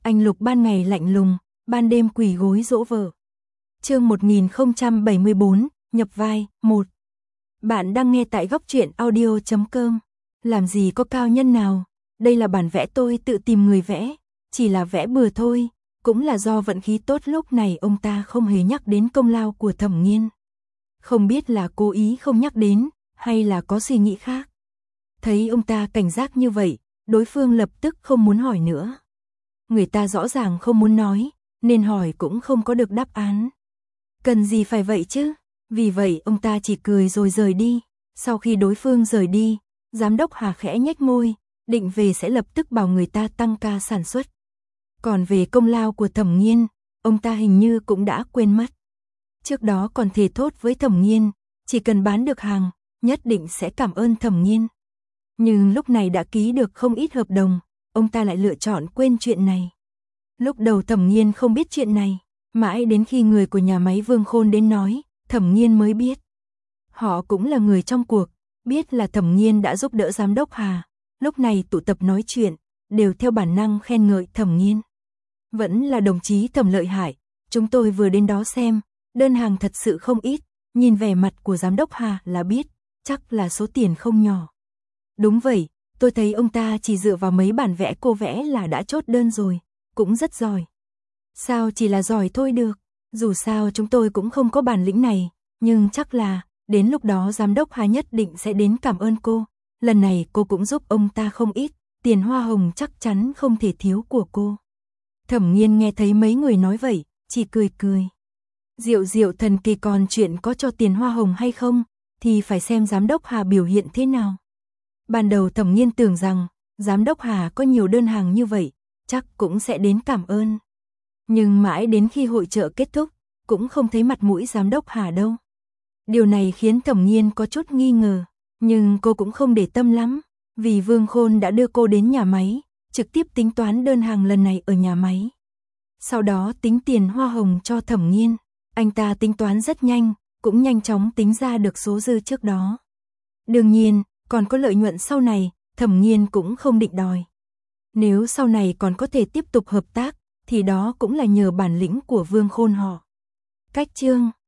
Anh Lục ban ngày lạnh lùng, ban đêm quỳ gối dỗ vợ. Chương 1074, nhập vai, 1. Bạn đang nghe tại goctruyện.audio.com. Làm gì có cao nhân nào, đây là bản vẽ tôi tự tìm người vẽ, chỉ là vẽ bừa thôi, cũng là do vận khí tốt lúc này ông ta không hề nhắc đến công lao của Thẩm Nghiên. Không biết là cố ý không nhắc đến, hay là có suy nghĩ khác. Thấy ông ta cảnh giác như vậy, đối phương lập tức không muốn hỏi nữa. Người ta rõ ràng không muốn nói, nên hỏi cũng không có được đáp án. Cần gì phải vậy chứ? Vì vậy ông ta chỉ cười rồi rời đi. Sau khi đối phương rời đi, giám đốc Hà khẽ nhếch môi, định về sẽ lập tức bảo người ta tăng ca sản xuất. Còn về công lao của Thẩm Nghiên, ông ta hình như cũng đã quên mất. Trước đó còn thề thốt với Thẩm Nghiên, chỉ cần bán được hàng, nhất định sẽ cảm ơn Thẩm Nghiên. Nhưng lúc này đã ký được không ít hợp đồng, ông ta lại lựa chọn quên chuyện này. Lúc đầu Thẩm Nghiên không biết chuyện này, mãi đến khi người của nhà máy Vương Khôn đến nói, Thẩm Nghiên mới biết. Họ cũng là người trong cuộc, biết là Thẩm Nghiên đã giúp đỡ giám đốc Hà, lúc này tụ tập nói chuyện, đều theo bản năng khen ngợi Thẩm Nghiên. Vẫn là đồng chí Thẩm lợi hại, chúng tôi vừa đến đó xem, đơn hàng thật sự không ít, nhìn vẻ mặt của giám đốc Hà là biết, chắc là số tiền không nhỏ. Đúng vậy, tôi thấy ông ta chỉ dựa vào mấy bản vẽ cô vẽ là đã chốt đơn rồi, cũng rất giỏi. Sao chỉ là giỏi thôi được, dù sao chúng tôi cũng không có bản lĩnh này, nhưng chắc là, đến lúc đó giám đốc Hà nhất định sẽ đến cảm ơn cô. Lần này cô cũng giúp ông ta không ít, tiền hoa hồng chắc chắn không thể thiếu của cô. Thẩm Nghiên nghe thấy mấy người nói vậy, chỉ cười cười. Diệu diệu thần kỳ, còn chuyện có cho tiền hoa hồng hay không, thì phải xem giám đốc Hà biểu hiện thế nào. Ban đầu Thẩm Nghiên tưởng rằng, giám đốc Hà có nhiều đơn hàng như vậy, chắc cũng sẽ đến cảm ơn. Nhưng mãi đến khi hội chợ kết thúc, cũng không thấy mặt mũi giám đốc Hà đâu. Điều này khiến Thẩm Nghiên có chút nghi ngờ, nhưng cô cũng không để tâm lắm, vì Vương Khôn đã đưa cô đến nhà máy, trực tiếp tính toán đơn hàng lần này ở nhà máy. Sau đó tính tiền hoa hồng cho Thẩm Nghiên, anh ta tính toán rất nhanh, cũng nhanh chóng tính ra được số dư trước đó. Đương nhiên, còn có lợi nhuận sau này, Thẩm Nghiên cũng không định đòi. Nếu sau này còn có thể tiếp tục hợp tác, thì đó cũng là nhờ bản lĩnh của Vương Khôn họ. Cách chương